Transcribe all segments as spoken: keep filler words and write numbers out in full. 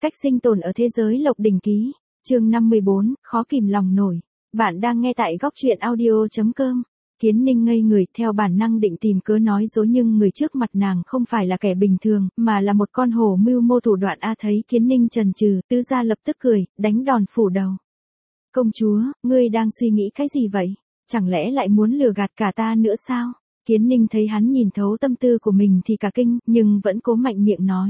cách sinh tồn ở thế giới Lộc Đỉnh Ký, chương năm mươi bốn, khó kìm lòng nổi. Bạn đang nghe tại góc truyện audio chấm com. Kiến Ninh ngây người, theo bản năng định tìm cớ nói dối, nhưng người trước mặt nàng không phải là kẻ bình thường, mà là một con hổ mưu mô thủ đoạn. A thấy Kiến Ninh chần chừ, Tứ gia lập tức cười, đánh đòn phủ đầu. Công chúa, ngươi đang suy nghĩ cái gì vậy? Chẳng lẽ lại muốn lừa gạt cả ta nữa sao? Kiến Ninh thấy hắn nhìn thấu tâm tư của mình thì cả kinh, nhưng vẫn cố mạnh miệng nói.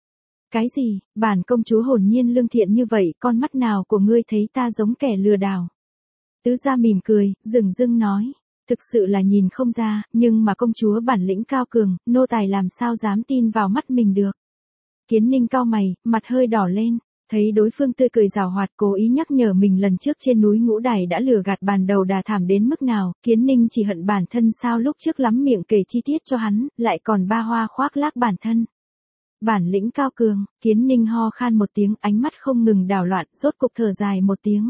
Cái gì, bản công chúa hồn nhiên lương thiện như vậy, con mắt nào của ngươi thấy ta giống kẻ lừa đảo? Tứ gia mỉm cười, dửng dưng nói. Thực sự là nhìn không ra, nhưng mà công chúa bản lĩnh cao cường, nô tài làm sao dám tin vào mắt mình được. Kiến Ninh cau mày, mặt hơi đỏ lên, thấy đối phương tươi cười giảo hoạt, cố ý nhắc nhở mình lần trước trên núi Ngũ Đài đã lừa gạt bàn đầu đà thảm đến mức nào. Kiến Ninh chỉ hận bản thân sao lúc trước lắm miệng kể chi tiết cho hắn, lại còn ba hoa khoác lác bản thân. Bản lĩnh cao cường, Kiến Ninh ho khan một tiếng, ánh mắt không ngừng đảo loạn, rốt cục thở dài một tiếng.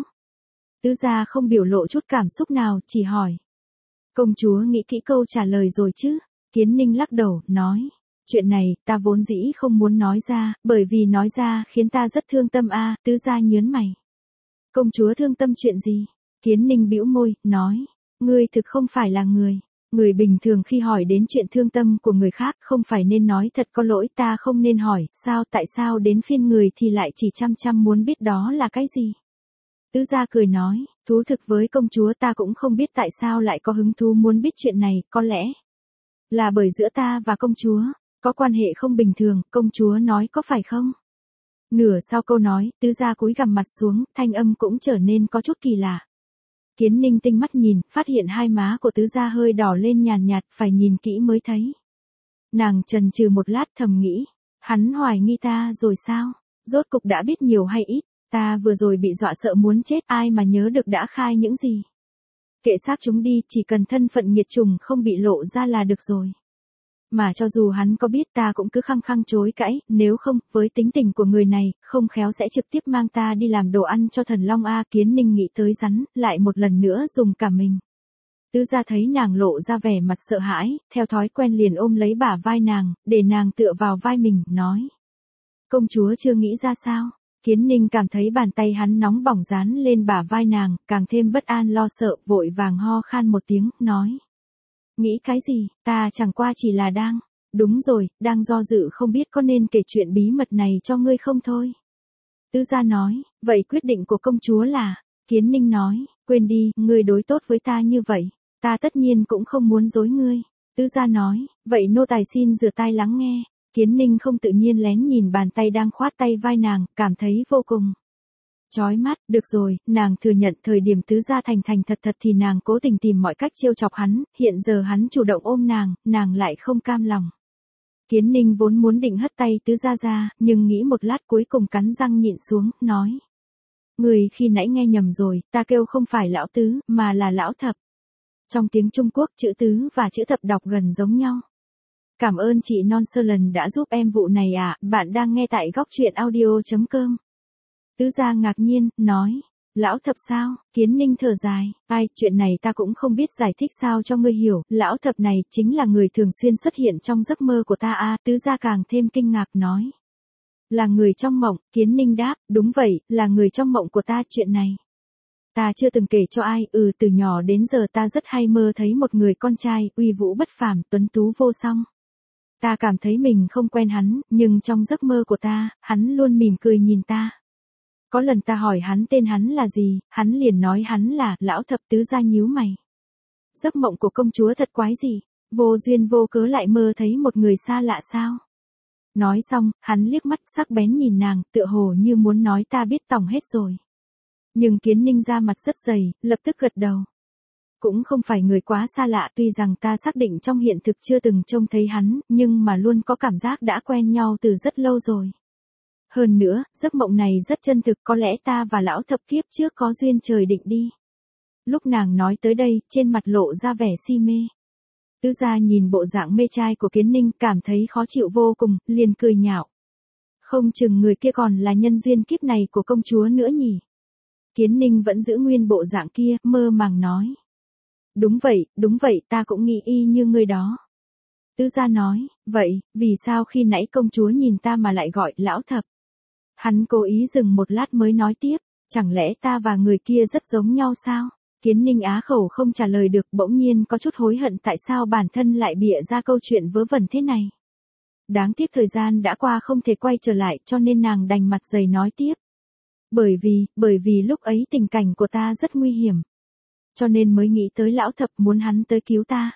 Tứ gia không biểu lộ chút cảm xúc nào, chỉ hỏi. Công chúa nghĩ kỹ câu trả lời rồi chứ? Kiến Ninh lắc đầu, nói. Chuyện này, ta vốn dĩ không muốn nói ra, bởi vì nói ra khiến ta rất thương tâm a. À, Tứ gia nhớn mày. Công chúa thương tâm chuyện gì? Kiến Ninh bĩu môi, nói. Ngươi thực không phải là người. Người bình thường khi hỏi đến chuyện thương tâm của người khác không phải nên nói thật có lỗi, ta không nên hỏi, sao tại sao đến phiên người thì lại chỉ chăm chăm muốn biết đó là cái gì? Tứ gia cười nói, thú thực với công chúa, ta cũng không biết tại sao lại có hứng thú muốn biết chuyện này, có lẽ là bởi giữa ta và công chúa có quan hệ không bình thường, công chúa nói có phải không? Nửa sau câu nói, tứ gia cúi gằm mặt xuống, thanh âm cũng trở nên có chút kỳ lạ. Kiến Ninh tinh mắt nhìn, phát hiện hai má của tứ gia hơi đỏ lên nhàn nhạt, phải nhìn kỹ mới thấy. Nàng chần chừ một lát thầm nghĩ, hắn hoài nghi ta rồi sao? Rốt cục đã biết nhiều hay ít? Ta vừa rồi bị dọa sợ muốn chết, ai mà nhớ được đã khai những gì. Kệ xác chúng đi, chỉ cần thân phận nghiệt trùng không bị lộ ra là được rồi. Mà cho dù hắn có biết, ta cũng cứ khăng khăng chối cãi, nếu không, với tính tình của người này, không khéo sẽ trực tiếp mang ta đi làm đồ ăn cho thần long a. Kiến Ninh nghĩ tới rắn, lại một lần nữa dùng cả mình. Tứ gia thấy nàng lộ ra vẻ mặt sợ hãi, theo thói quen liền ôm lấy bả vai nàng, để nàng tựa vào vai mình, nói. Công chúa chưa nghĩ ra sao? Kiến Ninh cảm thấy bàn tay hắn nóng bỏng dán lên bả vai nàng, càng thêm bất an lo sợ, vội vàng ho khan một tiếng, nói. Nghĩ cái gì, ta chẳng qua chỉ là đang, đúng rồi, đang do dự không biết có nên kể chuyện bí mật này cho ngươi không thôi. Tứ gia nói, vậy quyết định của công chúa là, Kiến Ninh nói, quên đi, ngươi đối tốt với ta như vậy, ta tất nhiên cũng không muốn dối ngươi. Tứ gia nói, vậy nô tài xin rửa tai lắng nghe. Kiến Ninh không tự nhiên lén nhìn bàn tay đang khoát tay vai nàng, cảm thấy vô cùng chói mắt. Được rồi, nàng thừa nhận thời điểm tứ gia thành thành thật thật thì nàng cố tình tìm mọi cách trêu chọc hắn, hiện giờ hắn chủ động ôm nàng, nàng lại không cam lòng. Kiến Ninh vốn muốn định hất tay tứ gia ra, nhưng nghĩ một lát cuối cùng cắn răng nhịn xuống, nói. Người khi nãy nghe nhầm rồi, ta kêu không phải lão tứ, mà là lão thập. Trong tiếng Trung Quốc, chữ tứ và chữ thập đọc gần giống nhau. Cảm ơn chị Non Sơ lần đã giúp em vụ này ạ, à, bạn đang nghe tại góc truyện audio chấm com. Tứ gia ngạc nhiên, nói, lão thập sao? Kiến Ninh thở dài, ai, chuyện này ta cũng không biết giải thích sao cho ngươi hiểu, lão thập này chính là người thường xuyên xuất hiện trong giấc mơ của ta a. À, tứ gia càng thêm kinh ngạc nói. Là người trong mộng, Kiến Ninh đáp, đúng vậy, là người trong mộng của ta. Chuyện này ta chưa từng kể cho ai, ừ từ nhỏ đến giờ ta rất hay mơ thấy một người con trai, uy vũ bất phàm, tuấn tú vô song. Ta cảm thấy mình không quen hắn, nhưng trong giấc mơ của ta, hắn luôn mỉm cười nhìn ta. Có lần ta hỏi hắn tên hắn là gì, hắn liền nói hắn là lão thập. Tứ gia nhíu mày. Giấc mộng của công chúa thật quái gì, vô duyên vô cớ lại mơ thấy một người xa lạ sao? Nói xong, hắn liếc mắt sắc bén nhìn nàng, tựa hồ như muốn nói ta biết tòng hết rồi. Nhưng Kiến Ninh ra mặt rất dày, lập tức gật đầu. Cũng không phải người quá xa lạ, tuy rằng ta xác định trong hiện thực chưa từng trông thấy hắn, nhưng mà luôn có cảm giác đã quen nhau từ rất lâu rồi. Hơn nữa, giấc mộng này rất chân thực, có lẽ ta và lão thập kiếp trước có duyên trời định đi. Lúc nàng nói tới đây, trên mặt lộ ra vẻ si mê. Tứ gia nhìn bộ dạng mê trai của Kiến Ninh, cảm thấy khó chịu vô cùng, liền cười nhạo. Không chừng người kia còn là nhân duyên kiếp này của công chúa nữa nhỉ. Kiến Ninh vẫn giữ nguyên bộ dạng kia, mơ màng nói. Đúng vậy, đúng vậy, ta cũng nghĩ y như người đó. Tứ gia nói, vậy, vì sao khi nãy công chúa nhìn ta mà lại gọi lão thập? Hắn cố ý dừng một lát mới nói tiếp, chẳng lẽ ta và người kia rất giống nhau sao? Kiến Ninh á khẩu không trả lời được, bỗng nhiên có chút hối hận tại sao bản thân lại bịa ra câu chuyện vớ vẩn thế này. Đáng tiếc thời gian đã qua không thể quay trở lại cho nên nàng đành mặt dày nói tiếp. Bởi vì, bởi vì lúc ấy tình cảnh của ta rất nguy hiểm. Cho nên mới nghĩ tới lão thập muốn hắn tới cứu ta.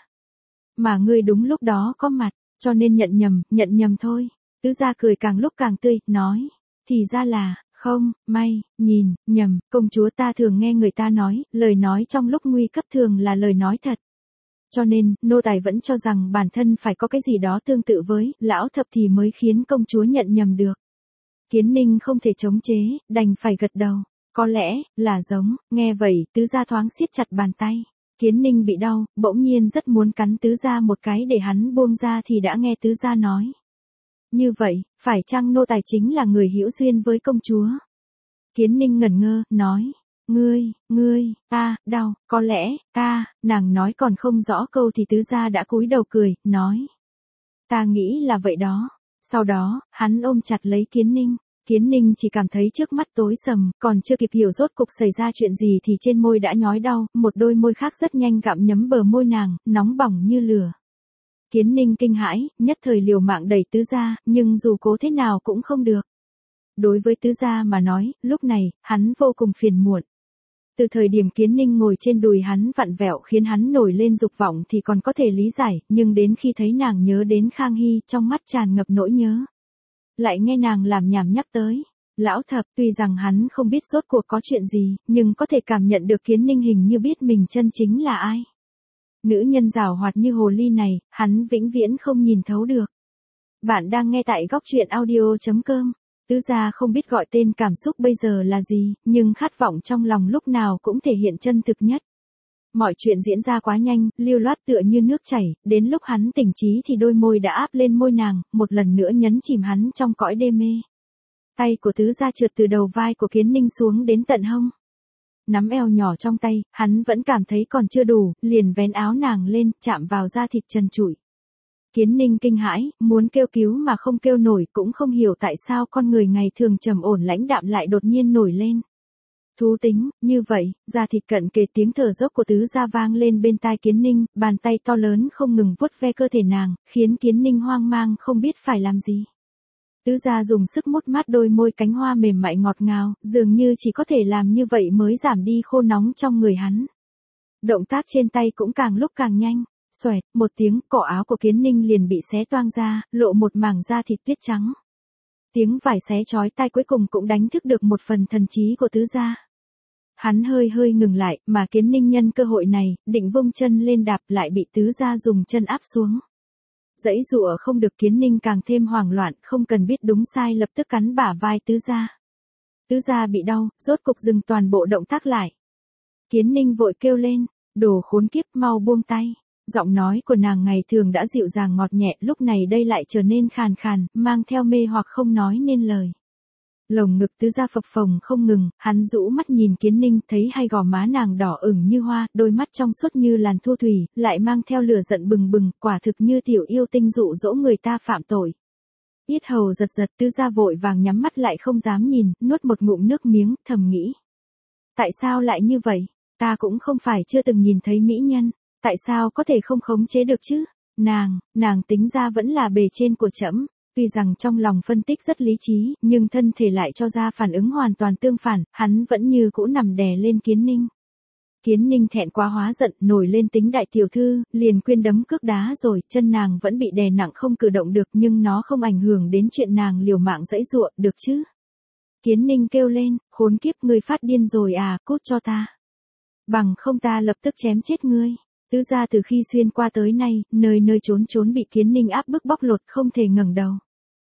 Mà ngươi đúng lúc đó có mặt, cho nên nhận nhầm, nhận nhầm thôi. Tứ gia cười càng lúc càng tươi, nói. Thì ra là, không, may, nhìn, nhầm, công chúa ta thường nghe người ta nói, lời nói trong lúc nguy cấp thường là lời nói thật. Cho nên, nô tài vẫn cho rằng bản thân phải có cái gì đó tương tự với lão thập thì mới khiến công chúa nhận nhầm được. Kiến Ninh không thể chống chế, đành phải gật đầu. Có lẽ, là giống, nghe vậy, tứ gia thoáng siết chặt bàn tay. Kiến Ninh bị đau, bỗng nhiên rất muốn cắn tứ gia một cái để hắn buông ra thì đã nghe tứ gia nói. Như vậy, phải chăng nô tài chính là người hữu duyên với công chúa? Kiến Ninh ngẩn ngơ, nói. Ngươi, ngươi, ta, đau, có lẽ, ta, nàng nói còn không rõ câu thì tứ gia đã cúi đầu cười, nói. Ta nghĩ là vậy đó. Sau đó, hắn ôm chặt lấy Kiến Ninh. Kiến Ninh chỉ cảm thấy trước mắt tối sầm, còn chưa kịp hiểu rốt cục xảy ra chuyện gì thì trên môi đã nhói đau, một đôi môi khác rất nhanh gặm nhấm bờ môi nàng, nóng bỏng như lửa. Kiến Ninh kinh hãi, nhất thời liều mạng đẩy tứ gia, nhưng dù cố thế nào cũng không được. Đối với tứ gia mà nói, lúc này, hắn vô cùng phiền muộn. Từ thời điểm Kiến Ninh ngồi trên đùi hắn vặn vẹo khiến hắn nổi lên dục vọng thì còn có thể lý giải, nhưng đến khi thấy nàng nhớ đến Khang Hy trong mắt tràn ngập nỗi nhớ. Lại nghe nàng làm nhảm nhắc tới. Lão thập tuy rằng hắn không biết rốt cuộc có chuyện gì, nhưng có thể cảm nhận được Kiến Ninh hình như biết mình chân chính là ai. Nữ nhân giảo hoạt như hồ ly này, hắn vĩnh viễn không nhìn thấu được. Bạn đang nghe tại góc truyện audio chấm com. Tứ gia không biết gọi tên cảm xúc bây giờ là gì, nhưng khát vọng trong lòng lúc nào cũng thể hiện chân thực nhất. Mọi chuyện diễn ra quá nhanh, lưu loát tựa như nước chảy, đến lúc hắn tỉnh trí thì đôi môi đã áp lên môi nàng, một lần nữa nhấn chìm hắn trong cõi đê mê. Tay của tứ gia trượt từ đầu vai của Kiến Ninh xuống đến tận hông. Nắm eo nhỏ trong tay, hắn vẫn cảm thấy còn chưa đủ, liền vén áo nàng lên, chạm vào da thịt trần trụi. Kiến Ninh kinh hãi, muốn kêu cứu mà không kêu nổi, cũng không hiểu tại sao con người ngày thường trầm ổn lãnh đạm lại đột nhiên nổi lên. Thú tính, như vậy, da thịt cận kề tiếng thở dốc của tứ gia vang lên bên tai Kiến Ninh, bàn tay to lớn không ngừng vuốt ve cơ thể nàng, khiến Kiến Ninh hoang mang không biết phải làm gì. Tứ gia dùng sức mút mát đôi môi cánh hoa mềm mại ngọt ngào, dường như chỉ có thể làm như vậy mới giảm đi khô nóng trong người hắn. Động tác trên tay cũng càng lúc càng nhanh. Xoẹt, một tiếng, cổ áo của Kiến Ninh liền bị xé toang ra, lộ một mảng da thịt tuyết trắng. Tiếng vải xé chói tai cuối cùng cũng đánh thức được một phần thần trí của tứ gia. Hắn hơi hơi ngừng lại, mà Kiến Ninh nhân cơ hội này, định vung chân lên đạp lại bị tứ gia dùng chân áp xuống. Dãy dụa không được, Kiến Ninh càng thêm hoảng loạn, không cần biết đúng sai lập tức cắn bả vai tứ gia. Tứ gia bị đau, rốt cục dừng toàn bộ động tác lại. Kiến Ninh vội kêu lên, đồ khốn kiếp, mau buông tay. Giọng nói của nàng ngày thường đã dịu dàng ngọt nhẹ, lúc này đây lại trở nên khàn khàn, mang theo mê hoặc không nói nên lời. Lồng ngực tứ gia phập phồng không ngừng, hắn rũ mắt nhìn Kiến Ninh, thấy hai gò má nàng đỏ ửng như hoa, đôi mắt trong suốt như làn thu thủy, lại mang theo lửa giận bừng bừng, quả thực như tiểu yêu tinh dụ dỗ người ta phạm tội. Yết hầu giật giật, tứ gia vội vàng nhắm mắt lại không dám nhìn, nuốt một ngụm nước miếng, thầm nghĩ. Tại sao lại như vậy? Ta cũng không phải chưa từng nhìn thấy mỹ nhân. Tại sao có thể không khống chế được chứ? Nàng, nàng tính ra vẫn là bề trên của trẫm. Tuy rằng trong lòng phân tích rất lý trí, nhưng thân thể lại cho ra phản ứng hoàn toàn tương phản, hắn vẫn như cũ nằm đè lên Kiến Ninh. Kiến Ninh thẹn quá hóa giận, nổi lên tính đại tiểu thư, liền quyên đấm cước đá rồi, chân nàng vẫn bị đè nặng không cử động được, nhưng nó không ảnh hưởng đến chuyện nàng liều mạng dãy dụa, được chứ? Kiến Ninh kêu lên, khốn kiếp, ngươi phát điên rồi à, cút cho ta. Bằng không ta lập tức chém chết ngươi. Tứ gia từ khi xuyên qua tới nay, nơi nơi trốn trốn bị Kiến Ninh áp bức bóc lột không thể ngẩng đầu.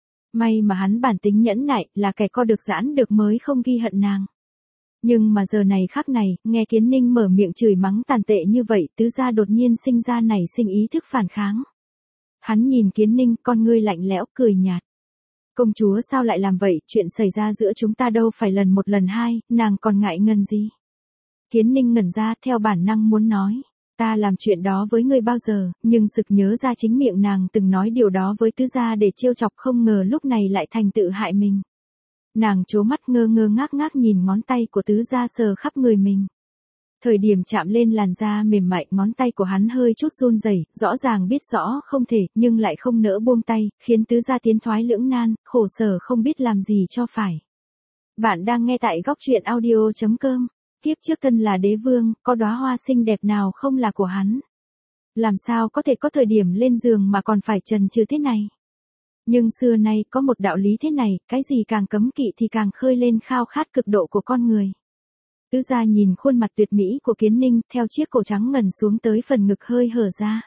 May mà hắn bản tính nhẫn nại, là kẻ co được giãn được mới không ghi hận nàng. Nhưng mà giờ này khác này, nghe Kiến Ninh mở miệng chửi mắng tàn tệ như vậy, tứ gia đột nhiên sinh ra nảy sinh ý thức phản kháng. Hắn nhìn Kiến Ninh, con ngươi lạnh lẽo, cười nhạt. Công chúa sao lại làm vậy, chuyện xảy ra giữa chúng ta đâu phải lần một lần hai, nàng còn ngại ngần gì. Kiến Ninh ngẩn ra, theo bản năng muốn nói. Ta làm chuyện đó với ngươi bao giờ, nhưng sực nhớ ra chính miệng nàng từng nói điều đó với tứ gia để trêu chọc, không ngờ lúc này lại thành tự hại mình. Nàng trố mắt ngơ ngơ ngác ngác nhìn ngón tay của tứ gia sờ khắp người mình. Thời điểm chạm lên làn da mềm mại, ngón tay của hắn hơi chút run rẩy, rõ ràng biết rõ không thể, nhưng lại không nỡ buông tay, khiến tứ gia tiến thoái lưỡng nan, khổ sở không biết làm gì cho phải. Bạn đang nghe tại góc truyện audio chấm com. Kiếp trước thân là đế vương, có đóa hoa xinh đẹp nào không là của hắn. Làm sao có thể có thời điểm lên giường mà còn phải chần chừ thế này. Nhưng xưa nay có một đạo lý thế này, cái gì càng cấm kỵ thì càng khơi lên khao khát cực độ của con người. Tứ gia nhìn khuôn mặt tuyệt mỹ của Kiến Ninh, theo chiếc cổ trắng ngần xuống tới phần ngực hơi hở ra.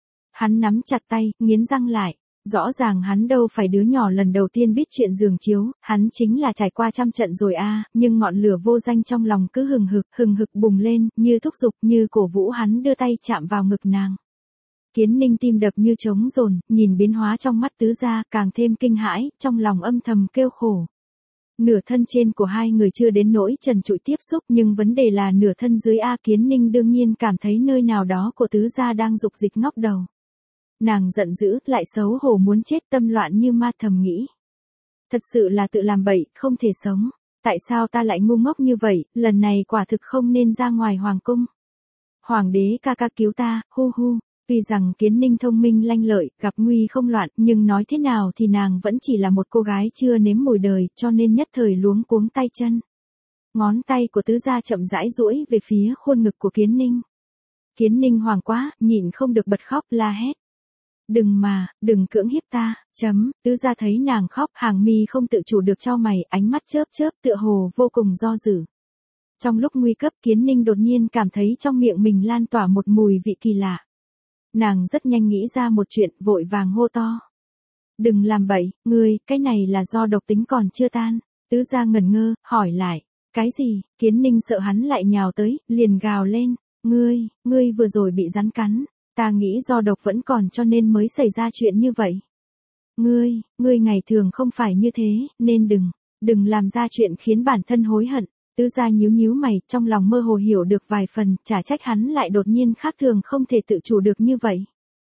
Hắn nắm chặt tay, nghiến răng lại. Rõ ràng hắn đâu phải đứa nhỏ lần đầu tiên biết chuyện giường chiếu, hắn chính là trải qua trăm trận rồi a, nhưng ngọn lửa vô danh trong lòng cứ hừng hực, hừng hực bùng lên, như thúc giục, như cổ vũ hắn đưa tay chạm vào ngực nàng. Kiến Ninh tim đập như trống dồn, nhìn biến hóa trong mắt tứ gia, càng thêm kinh hãi, trong lòng âm thầm kêu khổ. Nửa thân trên của hai người chưa đến nỗi trần trụi tiếp xúc, nhưng vấn đề là nửa thân dưới a. Kiến Ninh đương nhiên cảm thấy nơi nào đó của tứ gia đang dục dịch ngóc đầu. Nàng giận dữ, lại xấu hổ muốn chết, tâm loạn như ma, thầm nghĩ. Thật sự là tự làm bậy, không thể sống. Tại sao ta lại ngu ngốc như vậy, lần này quả thực không nên ra ngoài hoàng cung. Hoàng đế ca ca cứu ta, hu hu. Tuy rằng Kiến Ninh thông minh lanh lợi, gặp nguy không loạn, nhưng nói thế nào thì nàng vẫn chỉ là một cô gái chưa nếm mùi đời, cho nên nhất thời luống cuống tay chân. Ngón tay của tứ gia chậm rãi duỗi về phía khuôn ngực của Kiến Ninh. Kiến Ninh hoảng quá, nhịn không được bật khóc la hét. Đừng mà, đừng cưỡng hiếp ta, chấm, tứ gia thấy nàng khóc, hàng mi không tự chủ được chau mày, ánh mắt chớp chớp tựa hồ vô cùng do dự. Trong lúc nguy cấp, Kiến Ninh đột nhiên cảm thấy trong miệng mình lan tỏa một mùi vị kỳ lạ. Nàng rất nhanh nghĩ ra một chuyện, vội vàng hô to. Đừng làm bậy, ngươi, cái này là do độc tính còn chưa tan. Tứ gia ngẩn ngơ, hỏi lại. Cái gì? Kiến Ninh sợ hắn lại nhào tới, liền gào lên. Ngươi, ngươi vừa rồi bị rắn cắn. Ta nghĩ do độc vẫn còn cho nên mới xảy ra chuyện như vậy. Ngươi, ngươi ngày thường không phải như thế, nên đừng, đừng làm ra chuyện khiến bản thân hối hận. Tứ gia nhíu nhíu mày, trong lòng mơ hồ hiểu được vài phần, chả trách hắn lại đột nhiên khác thường không thể tự chủ được như vậy.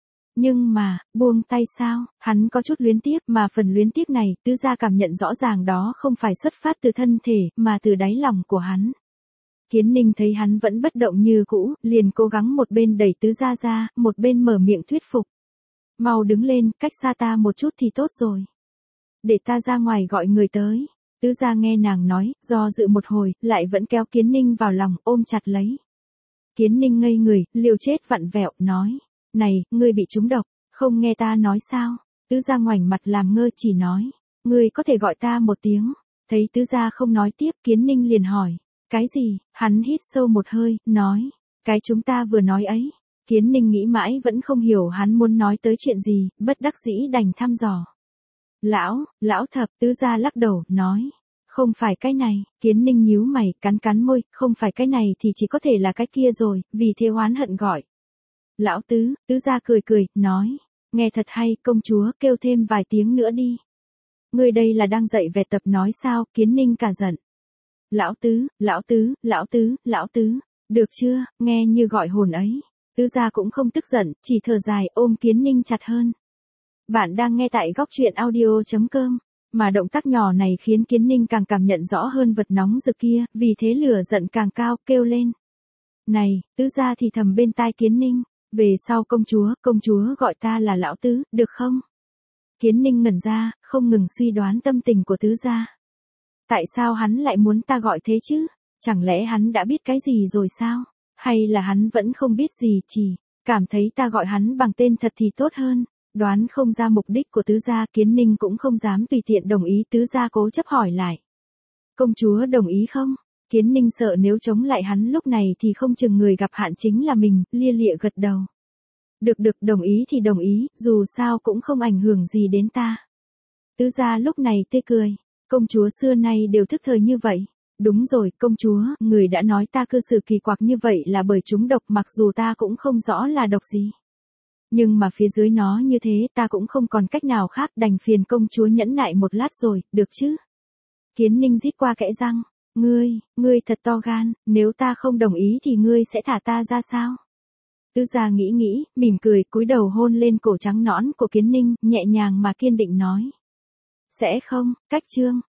Nhưng mà, buông tay sao, hắn có chút luyến tiếc, mà phần luyến tiếc này, tứ gia cảm nhận rõ ràng đó không phải xuất phát từ thân thể, mà từ đáy lòng của hắn. Kiến Ninh thấy hắn vẫn bất động như cũ, liền cố gắng một bên đẩy tứ gia ra, một bên mở miệng thuyết phục. Mau đứng lên, cách xa ta một chút thì tốt rồi. Để ta ra ngoài gọi người tới. Tứ gia nghe nàng nói, do dự một hồi, lại vẫn kéo Kiến Ninh vào lòng, ôm chặt lấy. Kiến Ninh ngây người, liều chết vặn vẹo, nói. Này, ngươi bị trúng độc, không nghe ta nói sao? Tứ gia ngoảnh mặt làm ngơ, chỉ nói. Ngươi có thể gọi ta một tiếng. Thấy tứ gia không nói tiếp, Kiến Ninh liền hỏi. Cái gì? Hắn hít sâu một hơi, nói. Cái chúng ta vừa nói ấy. Kiến Ninh nghĩ mãi vẫn không hiểu hắn muốn nói tới chuyện gì, bất đắc dĩ đành thăm dò. Lão, lão thập, tứ gia lắc đầu, nói. Không phải cái này, Kiến Ninh nhíu mày, cắn cắn môi, không phải cái này thì chỉ có thể là cái kia rồi, vì thế oán hận gọi. Lão tứ, tứ gia cười cười, nói. Nghe thật hay, công chúa, kêu thêm vài tiếng nữa đi. Ngươi đây là đang dạy vẹt tập nói sao? Kiến Ninh cả giận. Lão tứ, lão tứ, lão tứ, lão tứ, được chưa, nghe như gọi hồn ấy. Tứ gia cũng không tức giận, chỉ thở dài, ôm Kiến Ninh chặt hơn. Bạn đang nghe tại góc truyện audio chấm com, mà động tác nhỏ này khiến Kiến Ninh càng cảm nhận rõ hơn vật nóng rực kia, vì thế lửa giận càng cao, kêu lên. Này, tứ gia thì thầm bên tai Kiến Ninh, về sau công chúa, công chúa gọi ta là lão tứ, được không? Kiến Ninh ngẩn ra, không ngừng suy đoán tâm tình của tứ gia. Tại sao hắn lại muốn ta gọi thế chứ? Chẳng lẽ hắn đã biết cái gì rồi sao? Hay là hắn vẫn không biết gì, chỉ cảm thấy ta gọi hắn bằng tên thật thì tốt hơn? Đoán không ra mục đích của tứ gia, Kiến Ninh cũng không dám tùy tiện đồng ý, tứ gia cố chấp hỏi lại. Công chúa đồng ý không? Kiến Ninh sợ nếu chống lại hắn lúc này thì không chừng người gặp hạn chính là mình, lia lịa gật đầu. Được được, đồng ý thì đồng ý, dù sao cũng không ảnh hưởng gì đến ta. Tứ gia lúc này tê cười. Công chúa xưa nay đều thức thời như vậy. Đúng rồi, công chúa, người đã nói ta cư xử kỳ quặc như vậy là bởi chúng độc, mặc dù ta cũng không rõ là độc gì. Nhưng mà phía dưới nó như thế, ta cũng không còn cách nào khác, đành phiền công chúa nhẫn nại một lát rồi, được chứ? Kiến Ninh rít qua kẽ răng. Ngươi, ngươi thật to gan, nếu ta không đồng ý thì ngươi sẽ thả ta ra sao? Tứ gia nghĩ nghĩ, mỉm cười, cúi đầu hôn lên cổ trắng nõn của Kiến Ninh, nhẹ nhàng mà kiên định nói. Sẽ không, cách chương.